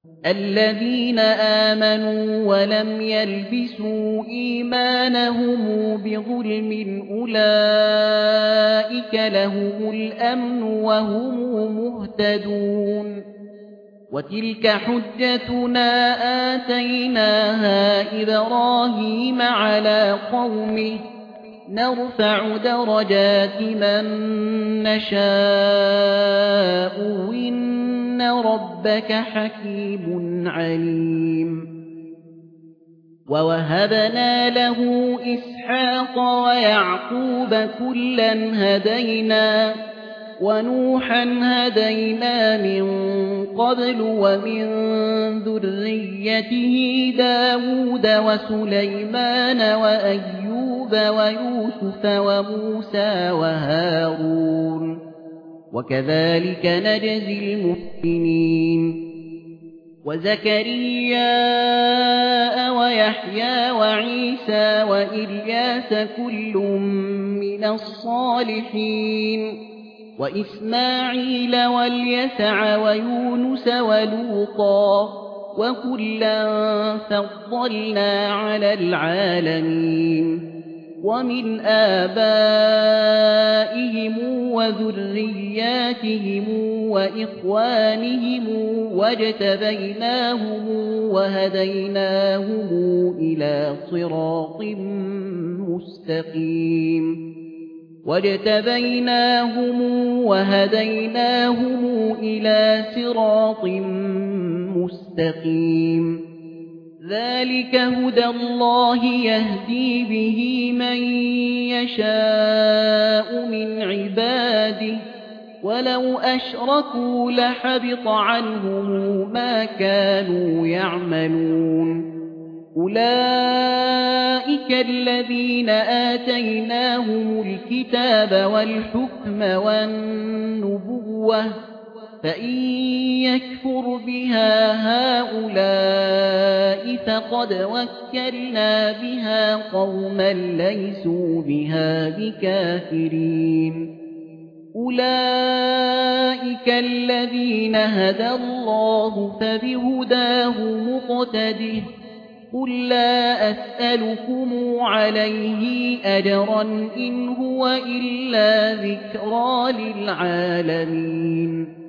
الذين آمنوا ولم يلبسوا إيمانهم بظلم أولئك لهم الأمن وهم مهتدون وتلك حجتنا آتيناها إبراهيم على قومه نرفع درجات من نشاء إن ربك حكيم عليم ووهبنا له إسحاق ويعقوب كلا هدينا ونوحا هدينا من قبل ومن ذريته داود وسليمان وأيوب ويوسف وموسى وهارون وكذلك نجزي المحسنين وزكريا ويحيى وعيسى وإلياس كل من الصالحين وإسماعيل واليسع ويونس ولوطا وكلا فضلنا على العالمين ومن آبائهم وذرياتهم وإخوانهم واجتبيناهم وهديناهم إلى صراط مستقيم ذلك هدى الله يهدي به من يشاء من عباده ولو أشركوا لحبط عنهم ما كانوا يعملون أولئك الذين آتيناهم الكتاب والحكم والنبوة فإن يكفر بها هؤلاء فقد وكلنا بها قوما ليسوا بها بكافرين أولئك الذين هدى الله فبهداه مقتده قل لا أسألكم عليه أجرا إن هو إلا ذكرى للعالمين